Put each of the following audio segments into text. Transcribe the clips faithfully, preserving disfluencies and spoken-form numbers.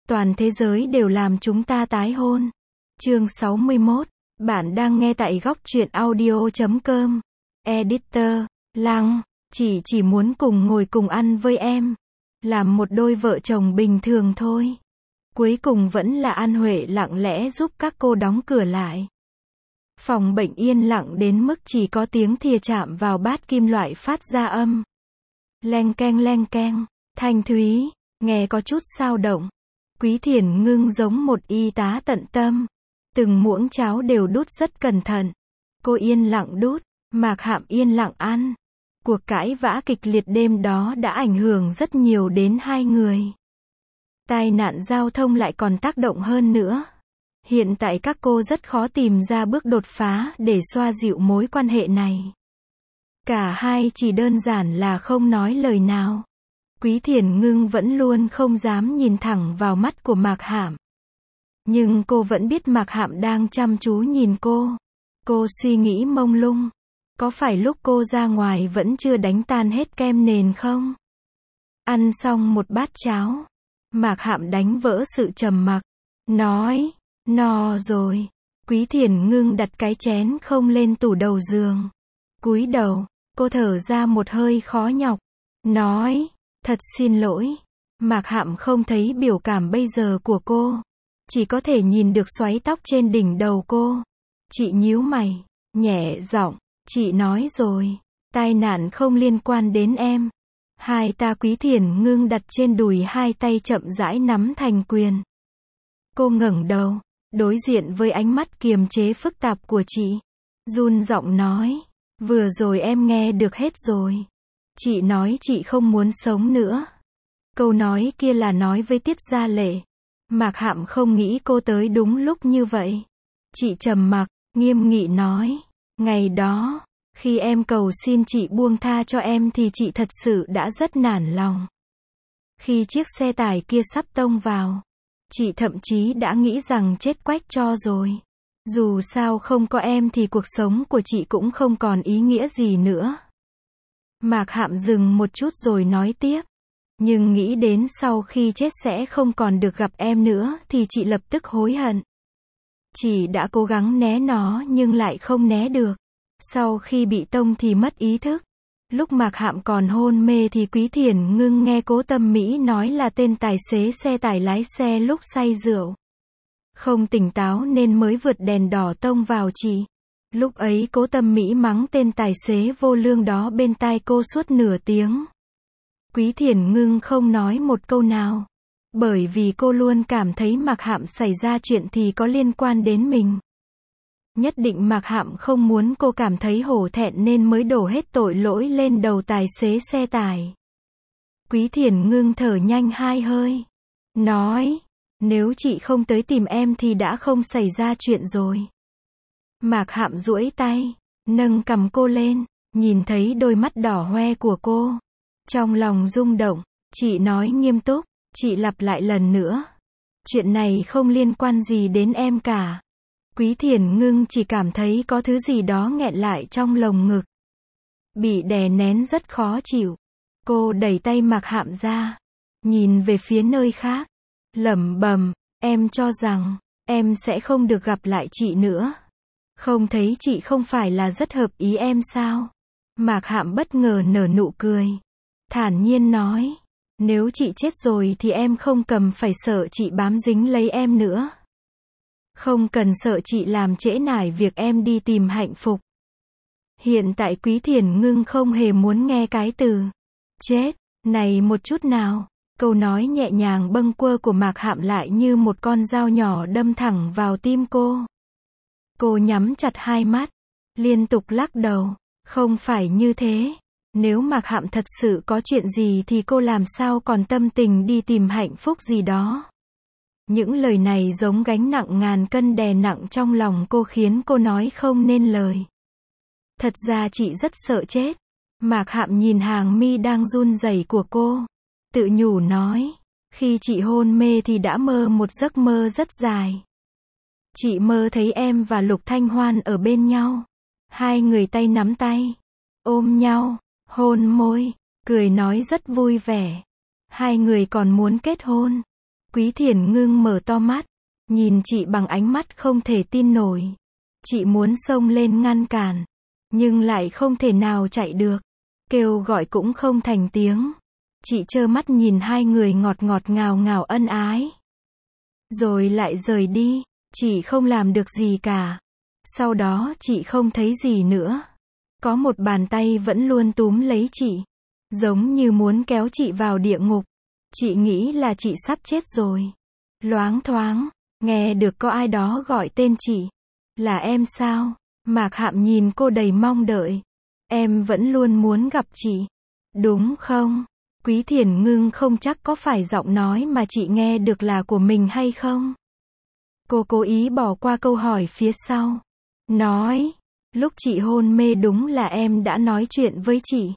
Toàn thế giới đều làm chúng ta tái hôn. Chương sáu mươi mốt. Bạn đang nghe tại góc truyện audio chấm com. Editor, Lăng, chỉ chỉ muốn cùng ngồi cùng ăn với em. Làm một đôi vợ chồng bình thường thôi. Cuối cùng vẫn là An Huệ lặng lẽ giúp các cô đóng cửa lại. Phòng bệnh yên lặng đến mức chỉ có tiếng thìa chạm vào bát kim loại phát ra âm. Leng keng leng keng, thanh thúy, nghe có chút xao động. Quý Thiển Ngưng giống một y tá tận tâm. Từng muỗng cháo đều đút rất cẩn thận. Cô yên lặng đút, Mạc Hạm yên lặng ăn. Cuộc cãi vã kịch liệt đêm đó đã ảnh hưởng rất nhiều đến hai người. Tai nạn giao thông lại còn tác động hơn nữa. Hiện tại các cô rất khó tìm ra bước đột phá để xoa dịu mối quan hệ này. Cả hai chỉ đơn giản là không nói lời nào. Quý Thiển Ngưng vẫn luôn không dám nhìn thẳng vào mắt của Mạc Hạm. Nhưng cô vẫn biết Mạc Hạm đang chăm chú nhìn cô. Cô suy nghĩ mông lung. Có phải lúc cô ra ngoài vẫn chưa đánh tan hết kem nền không? Ăn xong một bát cháo, Mạc Hạm đánh vỡ sự trầm mặc. Nói, no rồi. Quý Thiển Ngưng đặt cái chén không lên tủ đầu giường. Cúi đầu, cô thở ra một hơi khó nhọc. Nói, thật xin lỗi. Mạc Hạm không thấy biểu cảm bây giờ của cô. Chỉ có thể nhìn được xoáy tóc trên đỉnh đầu cô. Chị nhíu mày, nhẹ giọng, chị nói rồi, tai nạn không liên quan đến em. Hai ta Quý Thiển Ngưng đặt trên đùi hai tay chậm rãi nắm thành quyền. Cô ngẩng đầu, đối diện với ánh mắt kiềm chế phức tạp của chị. Run giọng nói, vừa rồi em nghe được hết rồi. Chị nói chị không muốn sống nữa. Câu nói kia là nói với Tiết Gia Lệ. Mạc Hạm không nghĩ cô tới đúng lúc như vậy. Chị trầm mặc, nghiêm nghị nói, ngày đó, khi em cầu xin chị buông tha cho em thì chị thật sự đã rất nản lòng. Khi chiếc xe tải kia sắp tông vào, chị thậm chí đã nghĩ rằng chết quách cho rồi. Dù sao không có em thì cuộc sống của chị cũng không còn ý nghĩa gì nữa. Mạc Hạm dừng một chút rồi nói tiếp. Nhưng nghĩ đến sau khi chết sẽ không còn được gặp em nữa thì chị lập tức hối hận. Chị đã cố gắng né nó nhưng lại không né được. Sau khi bị tông thì mất ý thức. Lúc Mạc Hạm còn hôn mê thì Quý Thiển Ngưng nghe Cố Tâm Mỹ nói là tên tài xế xe tải lái xe lúc say rượu. Không tỉnh táo nên mới vượt đèn đỏ tông vào chị. Lúc ấy Cố Tâm Mỹ mắng tên tài xế vô lương đó bên tai cô suốt nửa tiếng. Quý Thiển Ngưng không nói một câu nào. Bởi vì cô luôn cảm thấy Mạc Hạm xảy ra chuyện thì có liên quan đến mình. Nhất định Mạc Hạm không muốn cô cảm thấy hổ thẹn nên mới đổ hết tội lỗi lên đầu tài xế xe tải. Quý Thiển Ngưng thở nhanh hai hơi. Nói, nếu chị không tới tìm em thì đã không xảy ra chuyện rồi. Mạc Hạm duỗi tay, nâng cằm cô lên, nhìn thấy đôi mắt đỏ hoe của cô. Trong lòng rung động, chị nói nghiêm túc, chị lặp lại lần nữa. Chuyện này không liên quan gì đến em cả. Quý Thiển Ngưng chỉ cảm thấy có thứ gì đó nghẹn lại trong lồng ngực. Bị đè nén rất khó chịu. Cô đẩy tay Mạc Hạm ra, nhìn về phía nơi khác, lẩm bẩm, em cho rằng, em sẽ không được gặp lại chị nữa. Không thấy chị không phải là rất hợp ý em sao? Mạc Hạm bất ngờ nở nụ cười. Thản nhiên nói, nếu chị chết rồi thì em không cần phải sợ chị bám dính lấy em nữa. Không cần sợ chị làm trễ nải việc em đi tìm hạnh phúc. Hiện tại Quý Thiển Ngưng không hề muốn nghe cái từ chết này một chút nào. Câu nói nhẹ nhàng bâng quơ của Mạc Hạm lại như một con dao nhỏ đâm thẳng vào tim cô. Cô nhắm chặt hai mắt, liên tục lắc đầu. Không phải như thế. Nếu Mạc Hạm thật sự có chuyện gì thì cô làm sao còn tâm tình đi tìm hạnh phúc gì đó. Những lời này giống gánh nặng ngàn cân đè nặng trong lòng cô khiến cô nói không nên lời. Thật ra chị rất sợ chết. Mạc Hạm nhìn hàng mi đang run rẩy của cô. Tự nhủ nói. Khi chị hôn mê thì đã mơ một giấc mơ rất dài. Chị mơ thấy em và Lục Thanh Hoan ở bên nhau. Hai người tay nắm tay. Ôm nhau. Hôn môi. Cười nói rất vui vẻ. Hai người còn muốn kết hôn. Quý Thiền Ngưng mở to mắt, nhìn chị bằng ánh mắt không thể tin nổi. Chị muốn xông lên ngăn cản, nhưng lại không thể nào chạy được. Kêu gọi cũng không thành tiếng. Chị trơ mắt nhìn hai người ngọt ngọt ngào ngào ân ái. Rồi lại rời đi, chị không làm được gì cả. Sau đó chị không thấy gì nữa. Có một bàn tay vẫn luôn túm lấy chị, giống như muốn kéo chị vào địa ngục. Chị nghĩ là chị sắp chết rồi. Loáng thoáng, nghe được có ai đó gọi tên chị. Là em sao? Mạc Hạm nhìn cô đầy mong đợi. Em vẫn luôn muốn gặp chị. Đúng không? Quý Thiền Ngưng không chắc có phải giọng nói mà chị nghe được là của mình hay không. Cô cố ý bỏ qua câu hỏi phía sau. Nói, lúc chị hôn mê đúng là em đã nói chuyện với chị.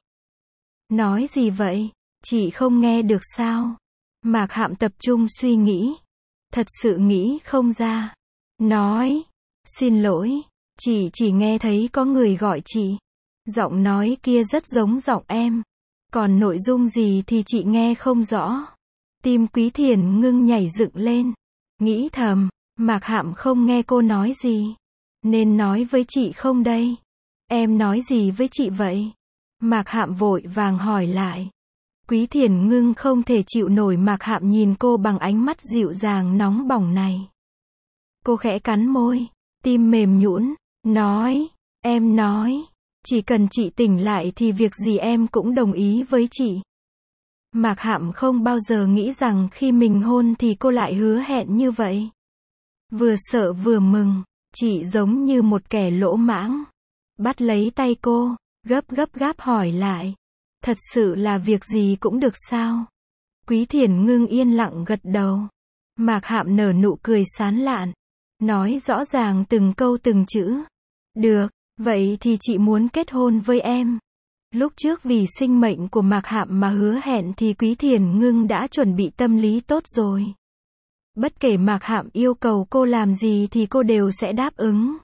Nói gì vậy? Chị không nghe được sao? Mạc Hạm tập trung suy nghĩ. Thật sự nghĩ không ra. Nói, xin lỗi, chị chỉ nghe thấy có người gọi chị. Giọng nói kia rất giống giọng em. Còn nội dung gì thì chị nghe không rõ. Tim Quý Thiền Ngưng nhảy dựng lên. Nghĩ thầm, Mạc Hạm không nghe cô nói gì. Nên nói với chị không đây? Em nói gì với chị vậy? Mạc Hạm vội vàng hỏi lại. Quý Thiền Ngưng không thể chịu nổi Mạc Hạm nhìn cô bằng ánh mắt dịu dàng nóng bỏng này. Cô khẽ cắn môi, tim mềm nhũn, nói, em nói, chỉ cần chị tỉnh lại thì việc gì em cũng đồng ý với chị. Mạc Hạm không bao giờ nghĩ rằng khi mình hôn thì cô lại hứa hẹn như vậy. Vừa sợ vừa mừng, chị giống như một kẻ lỗ mãng. Bắt lấy tay cô, gấp gấp gáp hỏi lại. Thật sự là việc gì cũng được sao? Quý Thiền Ngưng yên lặng gật đầu. Mạc Hạm nở nụ cười sán lạn. Nói rõ ràng từng câu từng chữ. Được, vậy thì chị muốn kết hôn với em. Lúc trước vì sinh mệnh của Mạc Hạm mà hứa hẹn thì Quý Thiền Ngưng đã chuẩn bị tâm lý tốt rồi. Bất kể Mạc Hạm yêu cầu cô làm gì thì cô đều sẽ đáp ứng.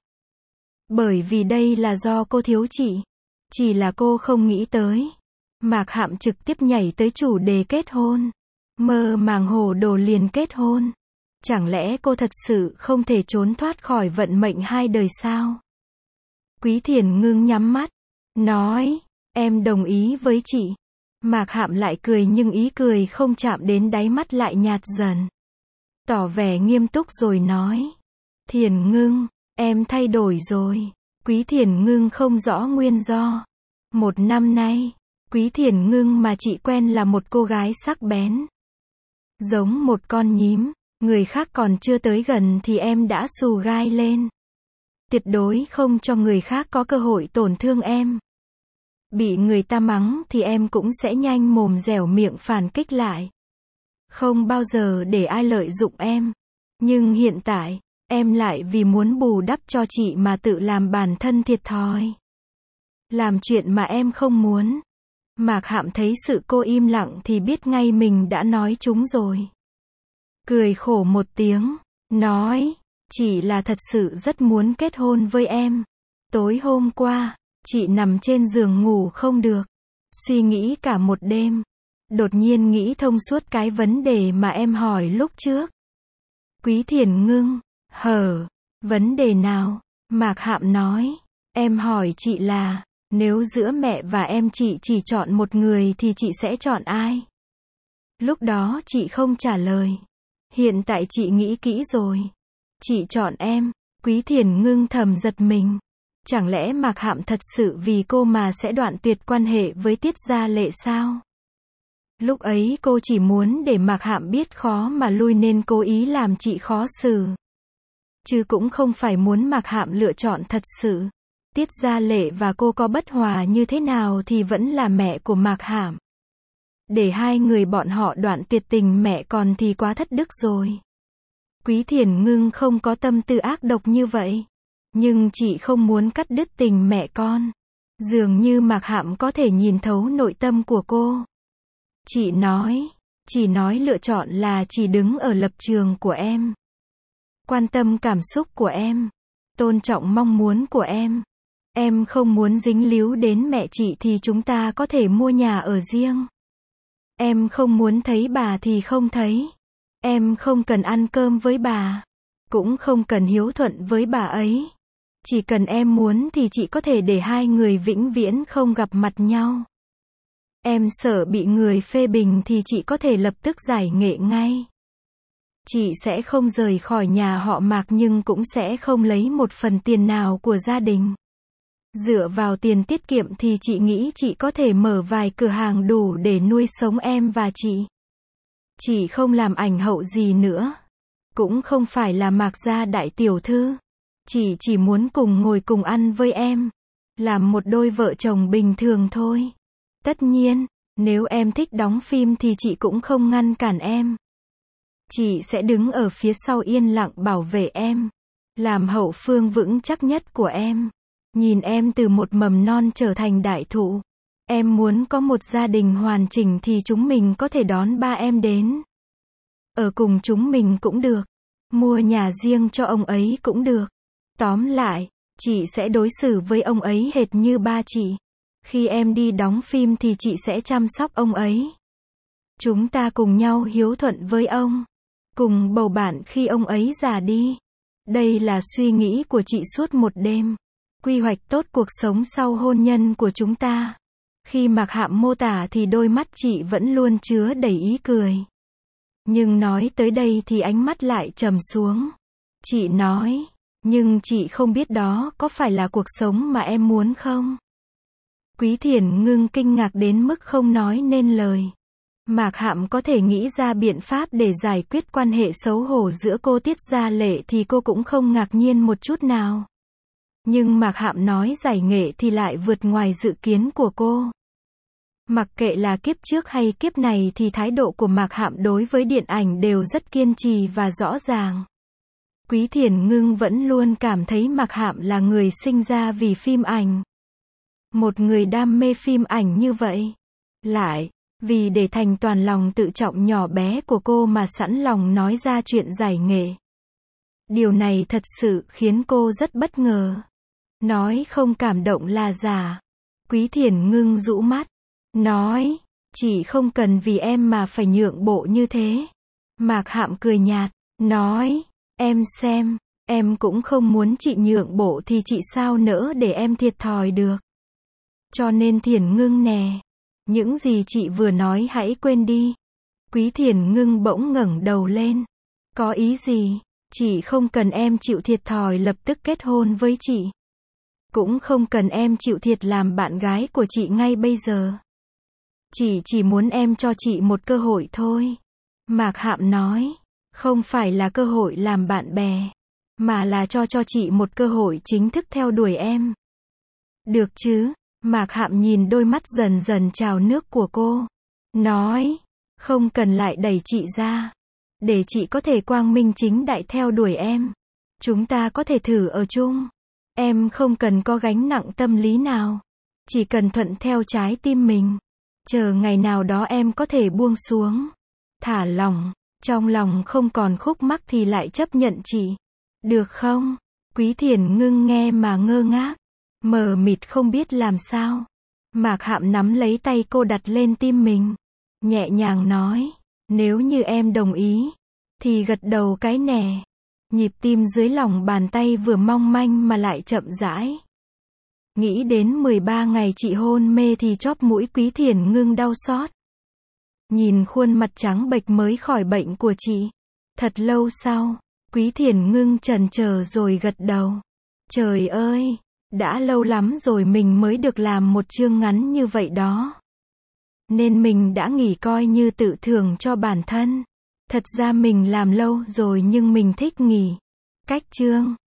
Bởi vì đây là do cô thiếu chị. Chỉ là cô không nghĩ tới. Mạc Hạm trực tiếp nhảy tới chủ đề kết hôn. Mơ màng hồ đồ liền kết hôn. Chẳng lẽ cô thật sự không thể trốn thoát khỏi vận mệnh hai đời sao? Quý Thiền Ngưng nhắm mắt. Nói, em đồng ý với chị. Mạc Hạm lại cười nhưng ý cười không chạm đến đáy mắt lại nhạt dần. Tỏ vẻ nghiêm túc rồi nói. Thiền Ngưng, em thay đổi rồi. Quý Thiền Ngưng không rõ nguyên do. Một năm nay, Quý Thiền Ngưng mà chị quen là một cô gái sắc bén. Giống một con nhím, người khác còn chưa tới gần thì em đã xù gai lên. Tuyệt đối không cho người khác có cơ hội tổn thương em. Bị người ta mắng thì em cũng sẽ nhanh mồm dẻo miệng phản kích lại. Không bao giờ để ai lợi dụng em. Nhưng hiện tại, em lại vì muốn bù đắp cho chị mà tự làm bản thân thiệt thòi. Làm chuyện mà em không muốn. Mạc Hạm thấy sự cô im lặng thì biết ngay mình đã nói trúng rồi. Cười khổ một tiếng, nói, chỉ là thật sự rất muốn kết hôn với em. Tối hôm qua, chị nằm trên giường ngủ không được. Suy nghĩ cả một đêm. Đột nhiên nghĩ thông suốt cái vấn đề mà em hỏi lúc trước. Quý Thiền Ngưng, hờ, vấn đề nào? Mạc Hạm nói, em hỏi chị là, nếu giữa mẹ và em chị chỉ chọn một người thì chị sẽ chọn ai? Lúc đó chị không trả lời. Hiện tại chị nghĩ kỹ rồi. Chị chọn em. Quý Thiền Ngưng thầm giật mình. Chẳng lẽ Mạc Hạm thật sự vì cô mà sẽ đoạn tuyệt quan hệ với Tiết Gia Lệ sao? Lúc ấy cô chỉ muốn để Mạc Hạm biết khó mà lui nên cố ý làm chị khó xử. Chứ cũng không phải muốn Mạc Hạm lựa chọn thật sự. Tiết Gia Lệ và cô có bất hòa như thế nào thì vẫn là mẹ của Mạc Hạm. Để hai người bọn họ đoạn tuyệt tình mẹ con thì quá thất đức rồi. Quý Thiền Ngưng không có tâm tư ác độc như vậy. Nhưng chị không muốn cắt đứt tình mẹ con. Dường như Mạc Hạm có thể nhìn thấu nội tâm của cô. Chị nói, chỉ nói lựa chọn là chỉ đứng ở lập trường của em. Quan tâm cảm xúc của em. Tôn trọng mong muốn của em. Em không muốn dính líu đến mẹ chị thì chúng ta có thể mua nhà ở riêng. Em không muốn thấy bà thì không thấy. Em không cần ăn cơm với bà. Cũng không cần hiếu thuận với bà ấy. Chỉ cần em muốn thì chị có thể để hai người vĩnh viễn không gặp mặt nhau. Em sợ bị người phê bình thì chị có thể lập tức giải nghệ ngay. Chị sẽ không rời khỏi nhà họ Mạc nhưng cũng sẽ không lấy một phần tiền nào của gia đình. Dựa vào tiền tiết kiệm thì chị nghĩ chị có thể mở vài cửa hàng đủ để nuôi sống em và chị. Chị không làm ảnh hậu gì nữa. Cũng không phải là Mạc gia đại tiểu thư. Chị chỉ muốn cùng ngồi cùng ăn với em. Làm một đôi vợ chồng bình thường thôi. Tất nhiên, nếu em thích đóng phim thì chị cũng không ngăn cản em. Chị sẽ đứng ở phía sau yên lặng bảo vệ em. Làm hậu phương vững chắc nhất của em. Nhìn em từ một mầm non trở thành đại thụ. Em muốn có một gia đình hoàn chỉnh thì chúng mình có thể đón ba em đến. Ở cùng chúng mình cũng được. Mua nhà riêng cho ông ấy cũng được. Tóm lại, chị sẽ đối xử với ông ấy hệt như ba chị. Khi em đi đóng phim thì chị sẽ chăm sóc ông ấy. Chúng ta cùng nhau hiếu thuận với ông. Cùng bầu bạn khi ông ấy già đi. Đây là suy nghĩ của chị suốt một đêm. Quy hoạch tốt cuộc sống sau hôn nhân của chúng ta. Khi Mạc Hạm mô tả thì đôi mắt chị vẫn luôn chứa đầy ý cười. Nhưng nói tới đây thì ánh mắt lại trầm xuống. Chị nói, nhưng chị không biết đó có phải là cuộc sống mà em muốn không? Quý Thiển Ngưng kinh ngạc đến mức không nói nên lời. Mạc Hạm có thể nghĩ ra biện pháp để giải quyết quan hệ xấu hổ giữa cô Tiết Gia Lệ thì cô cũng không ngạc nhiên một chút nào. Nhưng Mạc Hạm nói giải nghệ thì lại vượt ngoài dự kiến của cô. Mặc kệ là kiếp trước hay kiếp này thì thái độ của Mạc Hạm đối với điện ảnh đều rất kiên trì và rõ ràng. Quý Thiển Ngưng vẫn luôn cảm thấy Mạc Hạm là người sinh ra vì phim ảnh. Một người đam mê phim ảnh như vậy. Lại, vì để thành toàn lòng tự trọng nhỏ bé của cô mà sẵn lòng nói ra chuyện giải nghệ. Điều này thật sự khiến cô rất bất ngờ. Nói không cảm động là giả. Quý Thiển Ngưng rũ mắt. Nói, chị không cần vì em mà phải nhượng bộ như thế. Mạc Hạm cười nhạt. Nói, em xem, em cũng không muốn chị nhượng bộ thì chị sao nỡ để em thiệt thòi được. Cho nên Thiển Ngưng nè. Những gì chị vừa nói hãy quên đi. Quý Thiển Ngưng bỗng ngẩng đầu lên. Có ý gì? Chị không cần em chịu thiệt thòi lập tức kết hôn với chị. Cũng không cần em chịu thiệt làm bạn gái của chị ngay bây giờ. Chị chỉ muốn em cho chị một cơ hội thôi. Mạc Hạm nói. Không phải là cơ hội làm bạn bè. Mà là cho cho chị một cơ hội chính thức theo đuổi em. Được chứ? Mạc Hạm nhìn đôi mắt dần dần trào nước của cô. Nói. Không cần lại đẩy chị ra. Để chị có thể quang minh chính đại theo đuổi em. Chúng ta có thể thử ở chung. Em không cần có gánh nặng tâm lý nào. Chỉ cần thuận theo trái tim mình. Chờ ngày nào đó em có thể buông xuống. Thả lỏng. Trong lòng không còn khúc mắc thì lại chấp nhận chị. Được không? Quý Thiển Ngưng nghe mà ngơ ngác. Mờ mịt không biết làm sao. Mạc Hạm nắm lấy tay cô đặt lên tim mình. Nhẹ nhàng nói. Nếu như em đồng ý. Thì gật đầu cái nè. Nhịp tim dưới lòng bàn tay vừa mong manh mà lại chậm rãi. Nghĩ đến mười ba ngày chị hôn mê thì chóp mũi Quý Thiển Ngưng đau xót. Nhìn khuôn mặt trắng bệch mới khỏi bệnh của chị. Thật lâu sau, Quý Thiển Ngưng chần chờ rồi gật đầu. Trời ơi, đã lâu lắm rồi mình mới được làm một chương ngắn như vậy đó. Nên mình đã nghỉ coi như tự thưởng cho bản thân. Thật ra mình làm lâu rồi nhưng mình thích nghỉ. Cách chương